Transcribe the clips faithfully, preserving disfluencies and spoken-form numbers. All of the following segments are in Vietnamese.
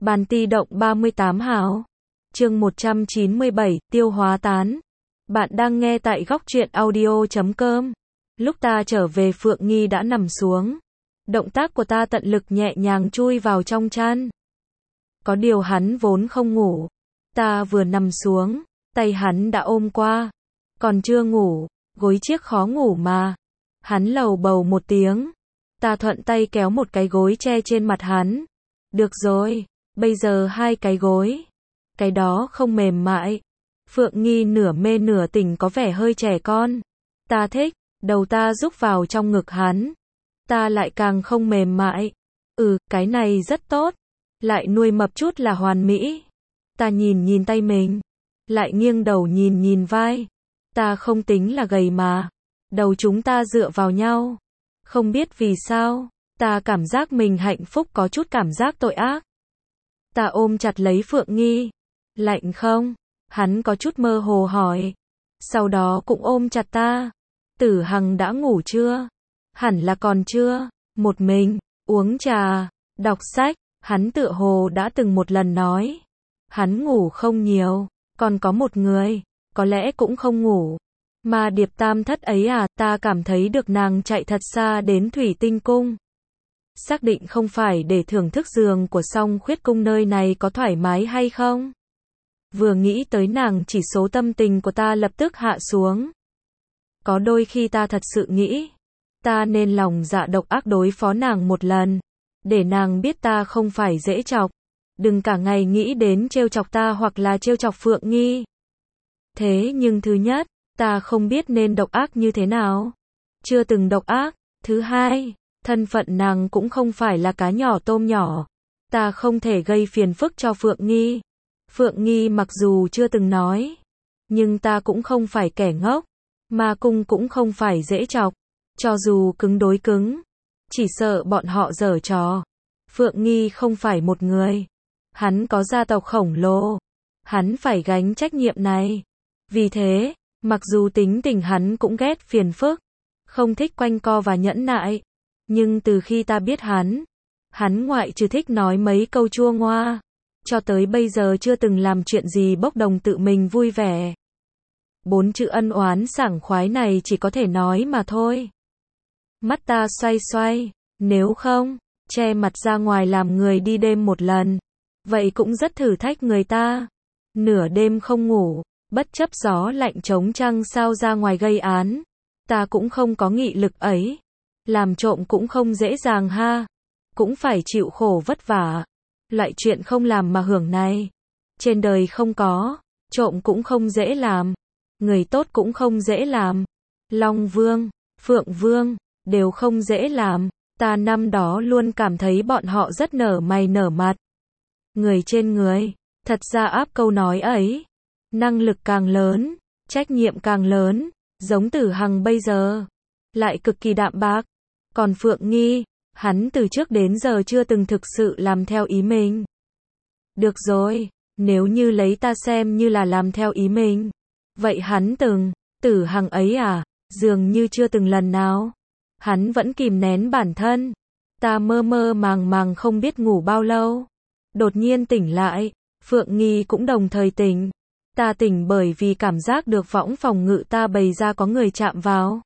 Bàn ti động ba mươi tám hào. Chương một trăm chín mươi bảy, tiêu hóa tán. Bạn đang nghe tại góc truyện audio chấm com. Lúc ta trở về Phượng Nghi đã nằm xuống. Động tác của ta tận lực nhẹ nhàng chui vào trong chăn. Có điều hắn vốn không ngủ. Ta vừa nằm xuống, tay hắn đã ôm qua. Còn chưa ngủ, gối chiếc khó ngủ mà. Hắn lầu bầu một tiếng. Ta thuận tay kéo một cái gối che trên mặt hắn. Được rồi, bây giờ hai cái gối. Cái đó không mềm mại. Phượng Nghi nửa mê nửa tỉnh có vẻ hơi trẻ con. Ta thích, đầu ta rúc vào trong ngực hắn. Ta lại càng không mềm mại. Ừ, cái này rất tốt. Lại nuôi mập chút là hoàn mỹ. Ta nhìn nhìn tay mình. Lại nghiêng đầu nhìn nhìn vai. Ta không tính là gầy mà. Đầu chúng ta dựa vào nhau. Không biết vì sao, ta cảm giác mình hạnh phúc có chút cảm giác tội ác. Ta ôm chặt lấy Phượng Nghi. Lạnh không? Hắn có chút mơ hồ hỏi. Sau đó cũng ôm chặt ta. Tử Hằng đã ngủ chưa? Hẳn là còn chưa. Một mình, uống trà, đọc sách. Hắn tựa hồ đã từng một lần nói. Hắn ngủ không nhiều. Còn có một người, có lẽ cũng không ngủ. Mà Điệp Tam Thất ấy à, ta cảm thấy được nàng chạy thật xa đến Thủy Tinh Cung. Xác định không phải để thưởng thức giường của Song Khuyết Cung nơi này có thoải mái hay không? Vừa nghĩ tới nàng, chỉ số tâm tình của ta lập tức hạ xuống. Có đôi khi ta thật sự nghĩ, ta nên lòng dạ độc ác đối phó nàng một lần, để nàng biết ta không phải dễ chọc. Đừng cả ngày nghĩ đến trêu chọc ta hoặc là trêu chọc Phượng Nghi. Thế nhưng thứ nhất, ta không biết nên độc ác như thế nào. Chưa từng độc ác. Thứ hai, thân phận nàng cũng không phải là cá nhỏ tôm nhỏ. Ta không thể gây phiền phức cho Phượng Nghi. Phượng Nghi mặc dù chưa từng nói, nhưng ta cũng không phải kẻ ngốc. Ma Cung cũng không phải dễ chọc. Cho dù cứng đối cứng, chỉ sợ bọn họ giở trò. Phượng Nghi không phải một người. Hắn có gia tộc khổng lồ. Hắn phải gánh trách nhiệm này. Vì thế, mặc dù tính tình hắn cũng ghét phiền phức, không thích quanh co và nhẫn nại, nhưng từ khi ta biết hắn, hắn ngoại trừ thích nói mấy câu chua ngoa, cho tới bây giờ chưa từng làm chuyện gì bốc đồng tự mình vui vẻ. Bốn chữ ân oán sảng khoái này chỉ có thể nói mà thôi. Mắt ta xoay xoay, nếu không, che mặt ra ngoài làm người đi đêm một lần, vậy cũng rất thử thách người ta. Nửa đêm không ngủ, bất chấp gió lạnh chống trăng sao ra ngoài gây án. Ta cũng không có nghị lực ấy. Làm trộm cũng không dễ dàng ha. Cũng phải chịu khổ vất vả. Loại chuyện không làm mà hưởng này, trên đời không có. Trộm cũng không dễ làm. Người tốt cũng không dễ làm. Long Vương, Phượng Vương, đều không dễ làm. Ta năm đó luôn cảm thấy bọn họ rất nở mày nở mặt. Người trên người. Thật ra áp câu nói ấy. Năng lực càng lớn, trách nhiệm càng lớn, giống Tử Hằng bây giờ, lại cực kỳ đạm bạc. Còn Phượng Nghi, hắn từ trước đến giờ chưa từng thực sự làm theo ý mình. Được rồi, nếu như lấy ta xem như là làm theo ý mình, vậy hắn từng, Tử Hằng ấy à, dường như chưa từng lần nào. Hắn vẫn kìm nén bản thân. Ta mơ mơ màng màng không biết ngủ bao lâu. Đột nhiên tỉnh lại, Phượng Nghi cũng đồng thời tỉnh. Ta tỉnh bởi vì cảm giác được võng phòng ngự ta bày ra có người chạm vào.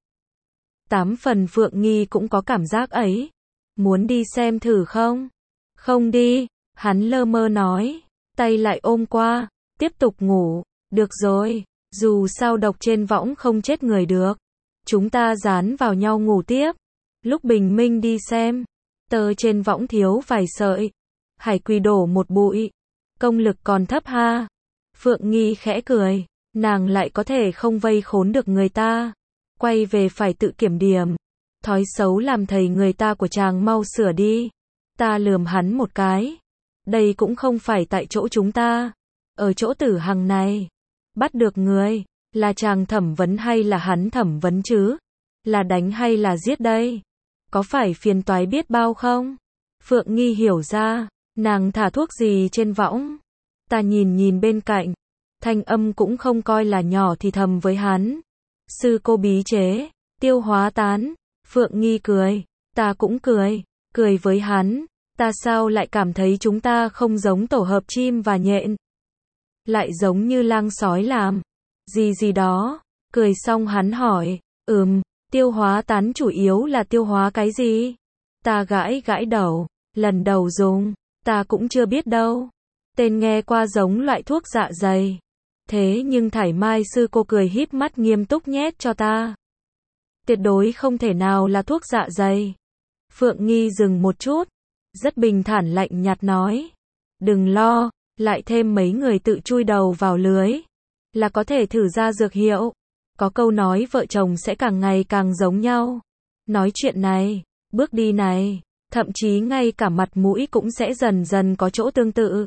Tám phần Phượng Nghi cũng có cảm giác ấy. Muốn đi xem thử không? Không đi, hắn lơ mơ nói. Tay lại ôm qua, tiếp tục ngủ. Được rồi, dù sao độc trên võng không chết người được. Chúng ta dán vào nhau ngủ tiếp. Lúc bình minh đi xem, tơ trên võng thiếu vài sợi. Hải Quỳ đổ một bụi. Công lực còn thấp ha. Phượng Nghi khẽ cười, nàng lại có thể không vây khốn được người ta. Quay về phải tự kiểm điểm. Thói xấu làm thầy người ta của chàng mau sửa đi. Ta lườm hắn một cái. Đây cũng không phải tại chỗ chúng ta. Ở chỗ Tử Hằng này. Bắt được người, là chàng thẩm vấn hay là hắn thẩm vấn chứ? Là đánh hay là giết đây? Có phải phiền toái biết bao không? Phượng Nghi hiểu ra, nàng thả thuốc gì trên võng. Ta nhìn nhìn bên cạnh, thanh âm cũng không coi là nhỏ thì thầm với hắn. Sư cô bí chế, tiêu hóa tán. Phượng Nghi cười, ta cũng cười, cười với hắn. Ta sao lại cảm thấy chúng ta không giống tổ hợp chim và nhện? Lại giống như lang sói làm gì gì đó. Cười xong hắn hỏi, ừm, tiêu hóa tán chủ yếu là tiêu hóa cái gì? Ta gãi gãi đầu, lần đầu dùng, ta cũng chưa biết đâu. Tên nghe qua giống loại thuốc dạ dày. Thế nhưng Thải Mai sư cô cười híp mắt nghiêm túc nhét cho ta. Tuyệt đối không thể nào là thuốc dạ dày. Phượng Nghi dừng một chút, rất bình thản lạnh nhạt nói. Đừng lo, lại thêm mấy người tự chui đầu vào lưới, là có thể thử ra dược hiệu. Có câu nói vợ chồng sẽ càng ngày càng giống nhau. Nói chuyện này, bước đi này, thậm chí ngay cả mặt mũi cũng sẽ dần dần có chỗ tương tự.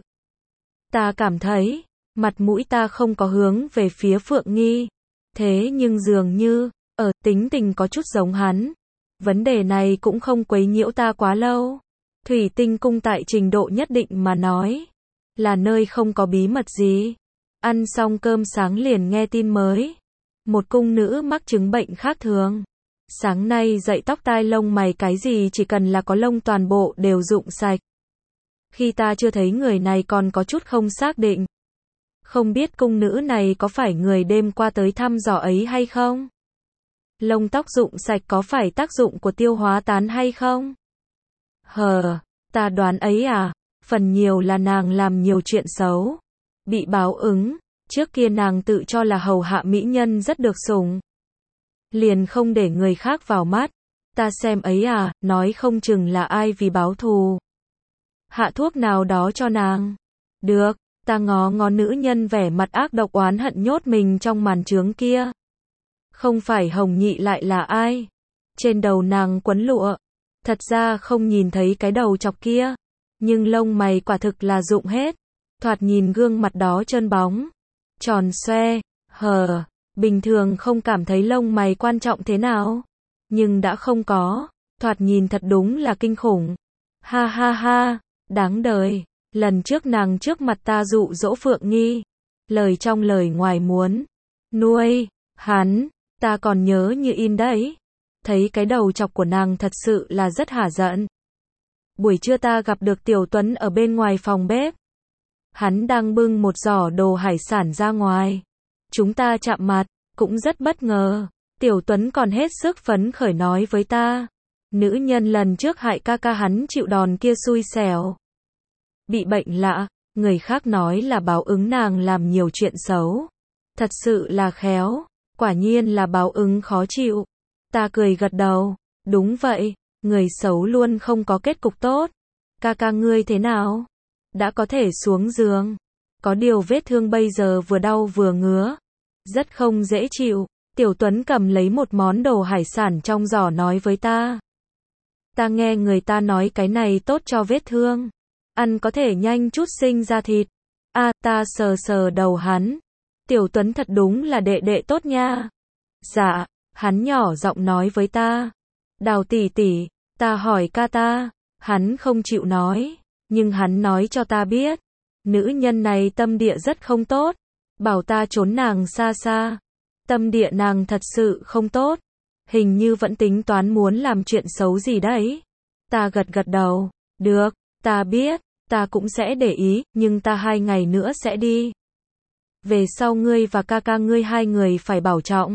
Ta cảm thấy, mặt mũi ta không có hướng về phía Phượng Nghi. Thế nhưng dường như, ở tính tình có chút giống hắn. Vấn đề này cũng không quấy nhiễu ta quá lâu. Thủy Tinh cung tại trình độ nhất định mà nói, là nơi không có bí mật gì. Ăn xong cơm sáng liền nghe tin mới. Một cung nữ mắc chứng bệnh khác thường. Sáng nay dậy tóc tai lông mày cái gì chỉ cần là có lông toàn bộ đều rụng sạch. Khi ta chưa thấy người này còn có chút không xác định. Không biết cung nữ này có phải người đêm qua tới thăm dò ấy hay không? Lông tóc rụng sạch có phải tác dụng của tiêu hóa tán hay không? Hờ, ta đoán ấy à, phần nhiều là nàng làm nhiều chuyện xấu. Bị báo ứng, trước kia nàng tự cho là hầu hạ mỹ nhân rất được sủng. Liền không để người khác vào mắt. Ta xem ấy à, nói không chừng là ai vì báo thù. Hạ thuốc nào đó cho nàng. Được, ta ngó ngó nữ nhân vẻ mặt ác độc oán hận nhốt mình trong màn trướng kia. Không phải Hồng Nhị lại là ai? Trên đầu nàng quấn lụa. Thật ra không nhìn thấy cái đầu chọc kia. Nhưng lông mày quả thực là rụng hết. Thoạt nhìn gương mặt đó trơn bóng. Tròn xoe, hờ. Bình thường không cảm thấy lông mày quan trọng thế nào. Nhưng đã không có. Thoạt nhìn thật đúng là kinh khủng. Ha ha ha, đáng đời. Lần trước nàng trước mặt ta dụ dỗ Phượng Nghi. Lời trong lời ngoài muốn nuôi hắn, ta còn nhớ như in đấy. Thấy cái đầu chọc của nàng thật sự là rất hả giận. Buổi trưa ta gặp được Tiểu Tuấn ở bên ngoài phòng bếp. Hắn đang bưng một giỏ đồ hải sản ra ngoài. Chúng ta chạm mặt, cũng rất bất ngờ. Tiểu Tuấn còn hết sức phấn khởi nói với ta. Nữ nhân lần trước hại ca ca hắn chịu đòn kia xui xẻo. Bị bệnh lạ, người khác nói là báo ứng nàng làm nhiều chuyện xấu. Thật sự là khéo, quả nhiên là báo ứng khó chịu. Ta cười gật đầu, đúng vậy, người xấu luôn không có kết cục tốt. Ca ca ngươi thế nào? Đã có thể xuống giường. Có điều vết thương bây giờ vừa đau vừa ngứa. Rất không dễ chịu. Tiểu Tuấn cầm lấy một món đồ hải sản trong giỏ nói với ta. Ta nghe người ta nói cái này tốt cho vết thương. Ăn có thể nhanh chút sinh ra thịt. A, à, ta sờ sờ đầu hắn. Tiểu Tuấn thật đúng là đệ đệ tốt nha. Dạ, hắn nhỏ giọng nói với ta. Đào tỷ tỷ, ta hỏi ca ta. Hắn không chịu nói. Nhưng hắn nói cho ta biết. Nữ nhân này tâm địa rất không tốt. Bảo ta trốn nàng xa xa. Tâm địa nàng thật sự không tốt. Hình như vẫn tính toán muốn làm chuyện xấu gì đấy. Ta gật gật đầu. Được, ta biết, ta cũng sẽ để ý, nhưng ta hai ngày nữa sẽ đi. Về sau ngươi và ca ca ngươi hai người phải bảo trọng.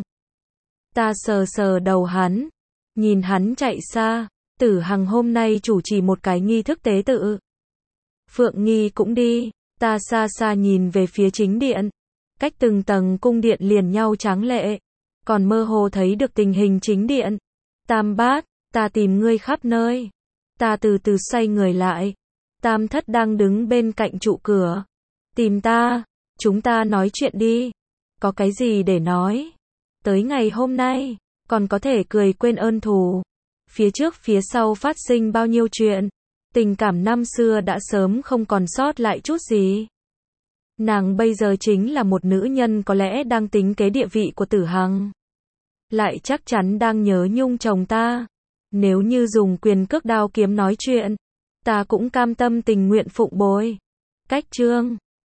Ta sờ sờ đầu hắn. Nhìn hắn chạy xa. Tử Hằng hôm nay chủ trì một cái nghi thức tế tự. Phượng Nghi cũng đi. Ta xa xa nhìn về phía chính điện. Cách từng tầng cung điện liền nhau tráng lệ. Còn mơ hồ thấy được tình hình chính điện. Tam bát, ta tìm ngươi khắp nơi. Ta từ từ xoay người lại. Tam thất đang đứng bên cạnh trụ cửa. Tìm ta, chúng ta nói chuyện đi. Có cái gì để nói? Tới ngày hôm nay, còn có thể cười quên ơn thù. Phía trước phía sau phát sinh bao nhiêu chuyện. Tình cảm năm xưa đã sớm không còn sót lại chút gì. Nàng bây giờ chính là một nữ nhân có lẽ đang tính kế địa vị của Tử Hằng. Lại chắc chắn đang nhớ nhung chồng ta. Nếu như dùng quyền cước đao kiếm nói chuyện, ta cũng cam tâm tình nguyện phụng bồi. Cách chương